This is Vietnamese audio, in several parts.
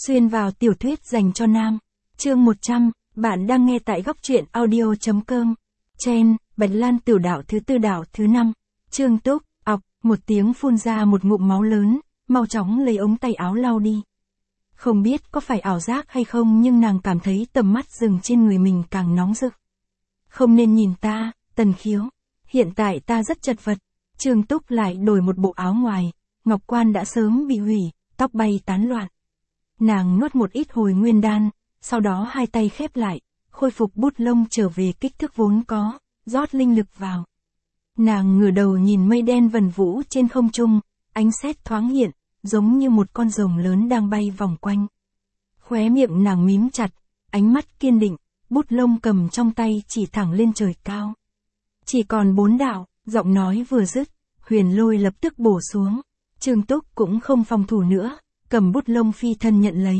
Xuyên vào tiểu thuyết dành cho nam. Chương 100, bạn đang nghe tại góc truyện audio.com. Chen, Bạch Lan tiểu đạo thứ tư đạo thứ 5. Trương Túc, ọc, một tiếng phun ra một ngụm máu lớn, mau chóng lấy ống tay áo lau đi. Không biết có phải ảo giác hay không nhưng nàng cảm thấy tầm mắt dừng trên người mình càng nóng rực. Không nên nhìn ta, Tần Khiếu. Hiện tại ta rất chật vật. Trương Túc lại đổi một bộ áo ngoài, ngọc quan đã sớm bị hủy, tóc bay tán loạn. Nàng nuốt một ít hồi nguyên đan, sau đó hai tay khép lại, khôi phục bút lông trở về kích thước vốn có, rót linh lực vào. Nàng ngửa đầu nhìn mây đen vần vũ trên không trung, ánh sét thoáng hiện, giống như một con rồng lớn đang bay vòng quanh. Khóe miệng nàng mím chặt, ánh mắt kiên định, bút lông cầm trong tay chỉ thẳng lên trời cao. Chỉ còn 4 đạo, giọng nói vừa dứt, Huyền Lôi lập tức bổ xuống. Trương Túc cũng không phòng thủ nữa, cầm bút lông phi thân nhận lấy.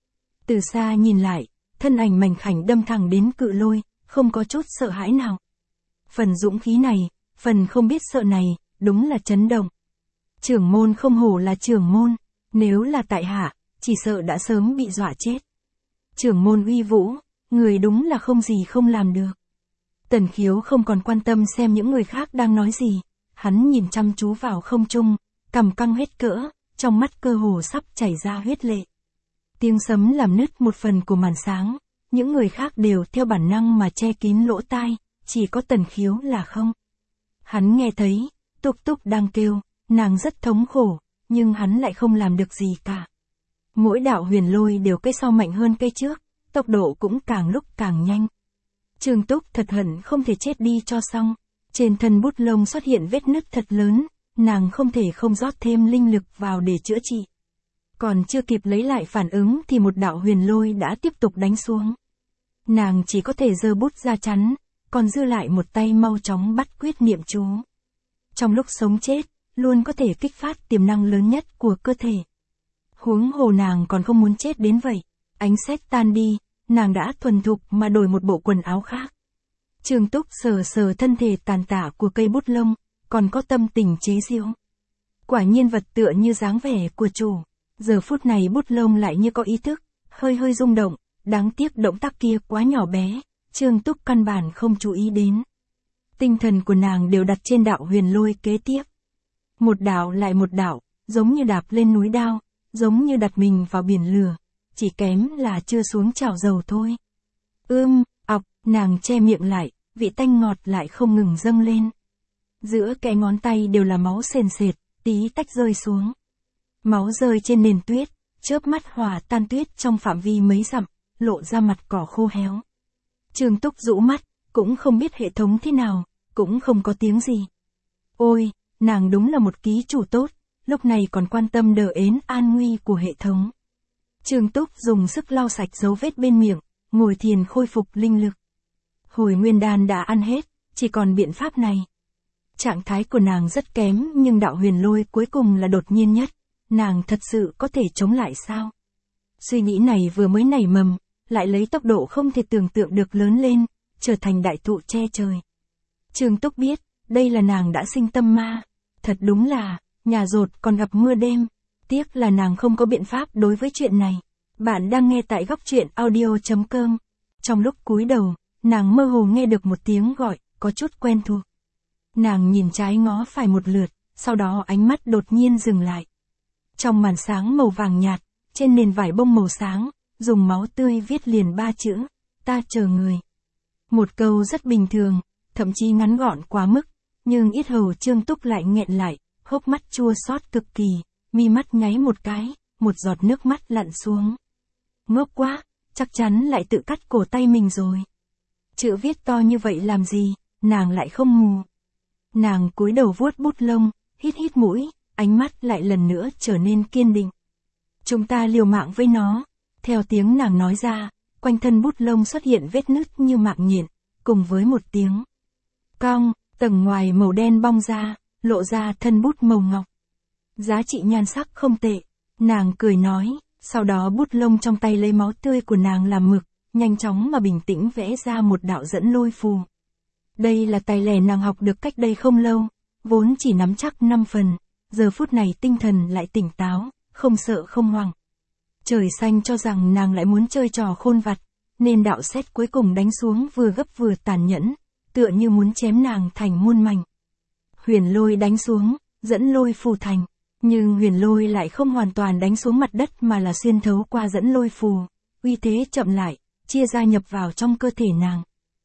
Từ xa nhìn lại, thân ảnh mảnh khảnh đâm thẳng đến Cự Lôi, không có chút sợ hãi nào. Phần dũng khí này, phần không biết sợ này, đúng là chấn động. Trưởng môn không hổ là trưởng môn, nếu là tại hạ, chỉ sợ đã sớm bị dọa chết. Trưởng môn uy vũ, người đúng là không gì không làm được. Tần Khiếu không còn quan tâm xem những người khác đang nói gì, hắn nhìn chăm chú vào không trung, cằm căng hết cỡ, trong mắt cơ hồ sắp chảy ra huyết lệ. Tiếng sấm làm nứt một phần của màn sáng, những người khác đều theo bản năng mà che kín lỗ tai, chỉ có Tần Khiếu là không. Hắn nghe thấy, Túc Túc đang kêu, nàng rất thống khổ, nhưng hắn lại không làm được gì cả. Mỗi đạo huyền lôi đều cây sau mạnh hơn cây trước, tốc độ cũng càng lúc càng nhanh. Trương Túc thật hận không thể chết đi cho xong, trên thân bút lông xuất hiện vết nứt thật lớn, nàng không thể không rót thêm linh lực vào để chữa trị. Còn chưa kịp lấy lại phản ứng thì một đạo huyền lôi đã tiếp tục đánh xuống. Nàng chỉ có thể giơ bút ra chắn, còn dư lại một tay mau chóng bắt quyết niệm chú. Trong lúc sống chết, luôn có thể kích phát tiềm năng lớn nhất của cơ thể. Huống hồ nàng còn không muốn chết đến vậy. Ánh sét tan đi, nàng đã thuần thục mà đổi một bộ quần áo khác. Trương Túc sờ sờ thân thể tàn tả của cây bút lông, còn có tâm tình chế giễu. Quả nhiên vật tựa như dáng vẻ của chủ. Giờ phút này bút lông lại như có ý thức, hơi hơi rung động, đáng tiếc động tác kia quá nhỏ bé, Trương Túc căn bản không chú ý đến. Tinh thần của nàng đều đặt trên đạo huyền lôi kế tiếp. Một đạo lại một đạo, giống như đạp lên núi đao, giống như đặt mình vào biển lửa, chỉ kém là chưa xuống chảo dầu thôi. Ọc, nàng che miệng lại, vị tanh ngọt lại không ngừng dâng lên. Giữa kẽ ngón tay đều là máu sền sệt, tí tách rơi xuống. Máu rơi trên nền tuyết, chớp mắt hòa tan tuyết trong phạm vi mấy dặm, lộ ra mặt cỏ khô héo. Trương Túc rũ mắt, cũng không biết hệ thống thế nào, cũng không có tiếng gì. Ôi, nàng đúng là một ký chủ tốt, lúc này còn quan tâm đờ ến an nguy của hệ thống. Trương Túc dùng sức lau sạch dấu vết bên miệng, ngồi thiền khôi phục linh lực. Hồi nguyên đan đã ăn hết, chỉ còn biện pháp này. Trạng thái của nàng rất kém nhưng đạo huyền lôi cuối cùng là đột nhiên nhất, nàng thật sự có thể chống lại sao? Suy nghĩ này vừa mới nảy mầm, lại lấy tốc độ không thể tưởng tượng được lớn lên, trở thành đại thụ che trời. Trương Túc biết, đây là nàng đã sinh tâm ma, thật đúng là, nhà dột còn gặp mưa đêm, tiếc là nàng không có biện pháp đối với chuyện này. Bạn đang nghe tại góc truyện audio.com. Trong lúc cúi đầu, nàng mơ hồ nghe được một tiếng gọi, có chút quen thuộc. Nàng nhìn trái ngó phải một lượt, sau đó ánh mắt đột nhiên dừng lại. Trong màn sáng màu vàng nhạt, trên nền vải bông màu sáng, dùng máu tươi viết liền 3 chữ, ta chờ người. Một câu rất bình thường, thậm chí ngắn gọn quá mức, nhưng yết hầu Trương Túc lại nghẹn lại, hốc mắt chua xót cực kỳ, mi mắt nháy một cái, một giọt nước mắt lặn xuống. Ngốc quá, chắc chắn lại tự cắt cổ tay mình rồi. Chữ viết to như vậy làm gì, nàng lại không mù. Nàng cúi đầu vuốt bút lông, hít hít mũi, ánh mắt lại lần nữa trở nên kiên định. Chúng ta liều mạng với nó. Theo tiếng nàng nói ra, quanh thân bút lông xuất hiện vết nứt như mạng nhện, cùng với một tiếng cong, tầng ngoài màu đen bong ra, lộ ra thân bút màu ngọc. Giá trị nhan sắc không tệ, nàng cười nói, sau đó bút lông trong tay lấy máu tươi của nàng làm mực, nhanh chóng mà bình tĩnh vẽ ra một đạo dẫn lôi phù. Đây là tài lẻ nàng học được cách đây không lâu, vốn chỉ nắm chắc 5 phần, giờ phút này tinh thần lại tỉnh táo, không sợ không hoảng. Trời xanh cho rằng nàng lại muốn chơi trò khôn vặt, nên đạo sét cuối cùng đánh xuống vừa gấp vừa tàn nhẫn, tựa như muốn chém nàng thành muôn mảnh. Huyền lôi đánh xuống, dẫn lôi phù thành, nhưng huyền lôi lại không hoàn toàn đánh xuống mặt đất mà là xuyên thấu qua dẫn lôi phù, uy thế chậm lại, chia ra nhập vào trong cơ thể nàng.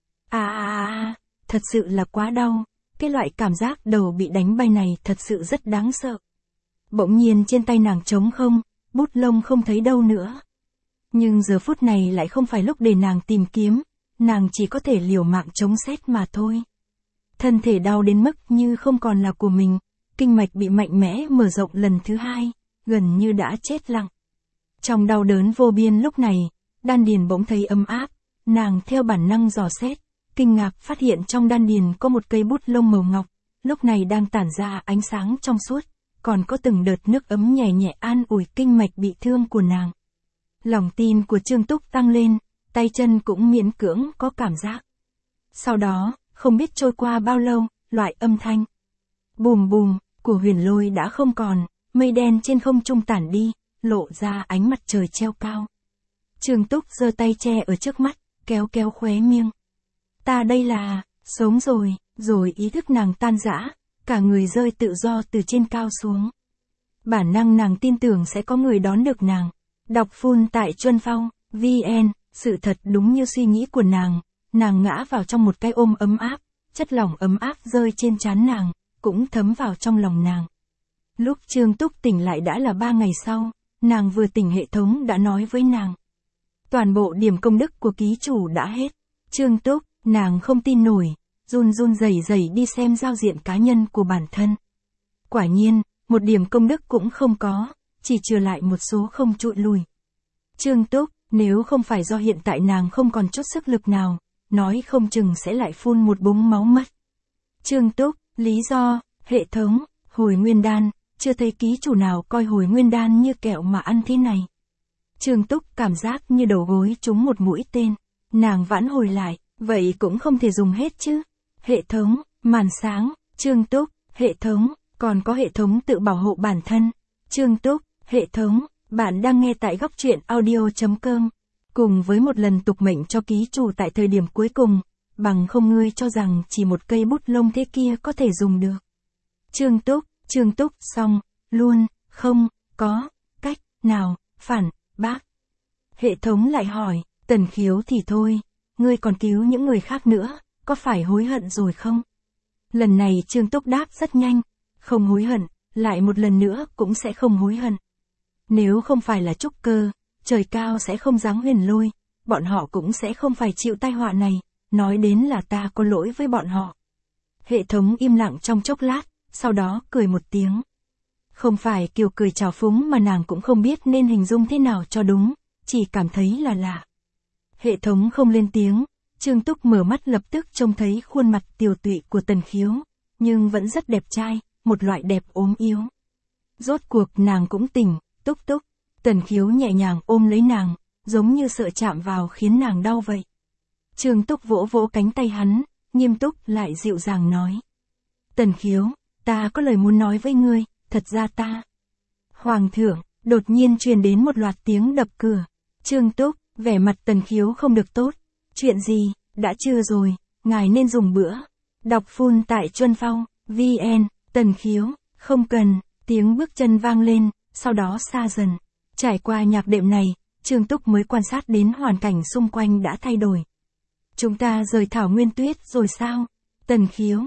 Thật sự là quá đau, cái loại cảm giác đầu bị đánh bay này thật sự rất đáng sợ. Bỗng nhiên trên tay nàng trống không, bút lông không thấy đâu nữa. Nhưng giờ phút này lại không phải lúc để nàng tìm kiếm, nàng chỉ có thể liều mạng chống sét mà thôi. Thân thể đau đến mức như không còn là của mình, kinh mạch bị mạnh mẽ mở rộng lần thứ hai, gần như đã chết lặng. Trong đau đớn vô biên lúc này, đan điền bỗng thấy ấm áp, nàng theo bản năng dò xét, kinh ngạc phát hiện trong đan điền có một cây bút lông màu ngọc, lúc này đang tản ra ánh sáng trong suốt, còn có từng đợt nước ấm nhẹ nhẹ an ủi kinh mạch bị thương của nàng. Lòng tin của Trương Túc tăng lên, tay chân cũng miễn cưỡng có cảm giác. Sau đó, không biết trôi qua bao lâu, loại âm thanh bùm bùm của huyền lôi đã không còn, mây đen trên không trung tản đi, lộ ra ánh mặt trời treo cao. Trương Túc giơ tay che ở trước mắt, kéo kéo khóe miệng. Ta đây là, sống rồi ý thức nàng tan rã, cả người rơi tự do từ trên cao xuống. Bản năng nàng tin tưởng sẽ có người đón được nàng. Đọc full tại Chuân Phong, VN, sự thật đúng như suy nghĩ của nàng ngã vào trong một cái ôm ấm áp, chất lỏng ấm áp rơi trên trán nàng, cũng thấm vào trong lòng nàng. Lúc Trương Túc tỉnh lại đã là 3 ngày sau, nàng vừa tỉnh hệ thống đã nói với nàng. Toàn bộ điểm công đức của ký chủ đã hết. Trương Túc, nàng không tin nổi, run rẩy đi xem giao diện cá nhân của bản thân. Quả nhiên, một điểm công đức cũng không có, chỉ trừ lại một số không trụi lùi. Trương Túc, nếu không phải do hiện tại nàng không còn chút sức lực nào, nói không chừng sẽ lại phun một búng máu mất. Trương Túc, lý do, hệ thống, hồi nguyên đan, chưa thấy ký chủ nào coi hồi nguyên đan như kẹo mà ăn thế này. Trương Túc cảm giác như đầu gối trúng một mũi tên, nàng vãn hồi lại, vậy cũng không thể dùng hết chứ. Hệ thống, màn sáng, Trương Túc, hệ thống, còn có hệ thống tự bảo hộ bản thân. Trương Túc, hệ thống, bạn đang nghe tại góc truyện audio.com. Cùng với một lần tục mệnh cho ký chủ tại thời điểm cuối cùng, bằng không ngươi cho rằng chỉ một cây bút lông thế kia có thể dùng được. Trương Túc, xong, luôn, không, có, cách, nào, phản, bác. Hệ thống lại hỏi, Tần Khiếu thì thôi, ngươi còn cứu những người khác nữa, có phải hối hận rồi không? Lần này Trương Túc đáp rất nhanh, không hối hận, lại một lần nữa cũng sẽ không hối hận. Nếu không phải là trúc cơ, trời cao sẽ không giáng huyền lôi, bọn họ cũng sẽ không phải chịu tai họa này, nói đến là ta có lỗi với bọn họ. Hệ thống im lặng trong chốc lát, sau đó cười một tiếng. Không phải kiểu cười trào phúng mà nàng cũng không biết nên hình dung thế nào cho đúng, chỉ cảm thấy là lạ. Hệ thống không lên tiếng, Trương Túc mở mắt lập tức trông thấy khuôn mặt tiều tụy của Tần Khiếu, nhưng vẫn rất đẹp trai, một loại đẹp ốm yếu. Rốt cuộc nàng cũng tỉnh, Túc, Tần Khiếu nhẹ nhàng ôm lấy nàng, giống như sợ chạm vào khiến nàng đau vậy. Trương Túc vỗ vỗ cánh tay hắn, nghiêm túc lại dịu dàng nói. Tần Khiếu, ta có lời muốn nói với ngươi, thật ra ta. Hoàng thượng, đột nhiên truyền đến một loạt tiếng đập cửa. Trương Túc, vẻ mặt Tần Khiếu không được tốt. Chuyện gì, đã trưa rồi, ngài nên dùng bữa. Đọc full tại Chuân Phong, VN, Tần Khiếu, không cần, tiếng bước chân vang lên, sau đó xa dần. Trải qua nhạc đệm này, Trương Túc mới quan sát đến hoàn cảnh xung quanh đã thay đổi. Chúng ta rời thảo nguyên tuyết rồi sao? Tần Khiếu,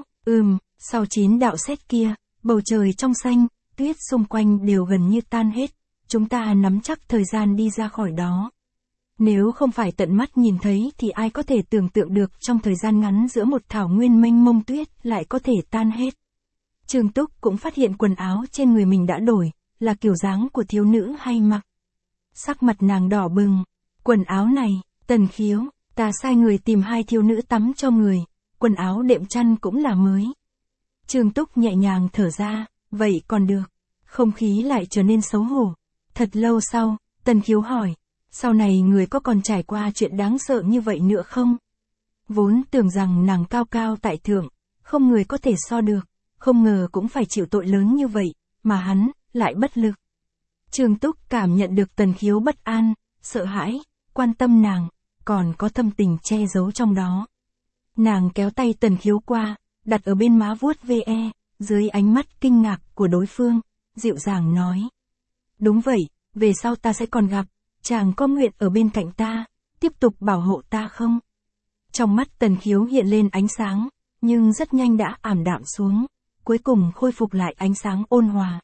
sau 9 đạo sét kia, bầu trời trong xanh, tuyết xung quanh đều gần như tan hết, chúng ta nắm chắc thời gian đi ra khỏi đó. Nếu không phải tận mắt nhìn thấy thì ai có thể tưởng tượng được trong thời gian ngắn giữa một thảo nguyên mênh mông tuyết lại có thể tan hết. Trương Túc cũng phát hiện quần áo trên người mình đã đổi, là kiểu dáng của thiếu nữ hay mặc. Sắc mặt nàng đỏ bừng, quần áo này, Tần Khiếu, ta sai người tìm 2 thiếu nữ tắm cho người, quần áo đệm chăn cũng là mới. Trương Túc nhẹ nhàng thở ra, vậy còn được. Không khí lại trở nên xấu hổ. Thật lâu sau, Tần Khiếu hỏi, sau này người có còn trải qua chuyện đáng sợ như vậy nữa không? Vốn tưởng rằng nàng cao cao tại thượng, không người có thể so được, không ngờ cũng phải chịu tội lớn như vậy, mà hắn lại bất lực. Trương Túc cảm nhận được Tần Khiếu bất an, sợ hãi, quan tâm nàng, còn có thâm tình che giấu trong đó. Nàng kéo tay Tần Khiếu qua, đặt ở bên má vuốt ve, dưới ánh mắt kinh ngạc của đối phương, dịu dàng nói. Đúng vậy, về sau ta sẽ còn gặp, chàng có nguyện ở bên cạnh ta, tiếp tục bảo hộ ta không? Trong mắt Tần Khiếu hiện lên ánh sáng, nhưng rất nhanh đã ảm đạm xuống, cuối cùng khôi phục lại ánh sáng ôn hòa.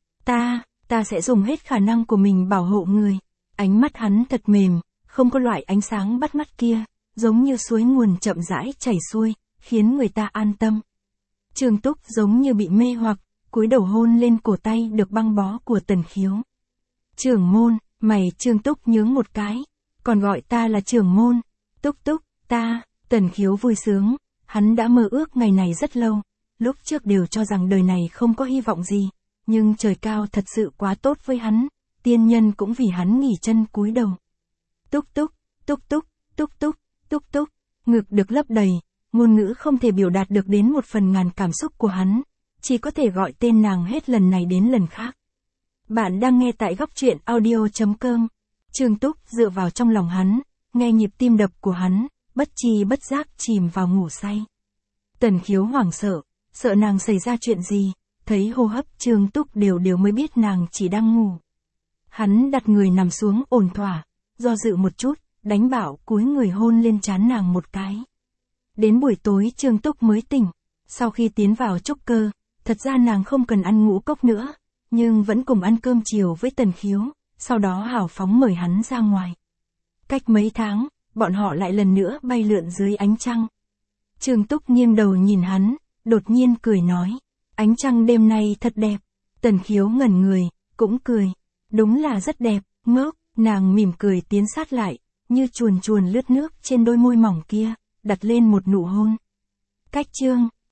Ta sẽ dùng hết khả năng của mình bảo hộ người. Ánh mắt hắn thật mềm, không có loại ánh sáng bắt mắt kia, giống như suối nguồn chậm rãi chảy xuôi, khiến người ta an tâm. Trương Túc giống như bị mê hoặc, cúi đầu hôn lên cổ tay được băng bó của Tần Khiếu. Trưởng môn, mày Trương Túc nhướng một cái, còn gọi ta là trưởng môn. Túc Túc, Tần Khiếu vui sướng, hắn đã mơ ước ngày này rất lâu, lúc trước đều cho rằng đời này không có hy vọng gì, nhưng trời cao thật sự quá tốt với hắn, tiên nhân cũng vì hắn nghỉ chân cúi đầu. Túc Túc, Túc Túc, Túc Túc, Túc Túc, ngực được lấp đầy, ngôn ngữ không thể biểu đạt được đến một phần ngàn cảm xúc của hắn, chỉ có thể gọi tên nàng hết lần này đến lần khác. Bạn đang nghe tại góc truyện audio.com. Trương Túc dựa vào trong lòng hắn, nghe nhịp tim đập của hắn, bất tri bất giác chìm vào ngủ say. Tần Khiếu hoảng sợ nàng xảy ra chuyện gì, thấy hô hấp Trương Túc đều mới biết nàng chỉ đang ngủ. Hắn đặt người nằm xuống ổn thỏa, do dự một chút, đánh bạo cúi người hôn lên trán nàng một cái. Đến buổi tối Trương Túc mới tỉnh, sau khi tiến vào trúc cơ, thật ra nàng không cần ăn ngũ cốc nữa, nhưng vẫn cùng ăn cơm chiều với Tần Khiếu, sau đó hào phóng mời hắn ra ngoài. Cách mấy tháng, bọn họ lại lần nữa bay lượn dưới ánh trăng. Trương Túc nghiêng đầu nhìn hắn, đột nhiên cười nói, ánh trăng đêm nay thật đẹp. Tần Khiếu ngẩn người, cũng cười, đúng là rất đẹp, ngốc, nàng mỉm cười tiến sát lại, như chuồn chuồn lướt nước trên đôi môi mỏng kia, đặt lên một nụ hôn. Cách chương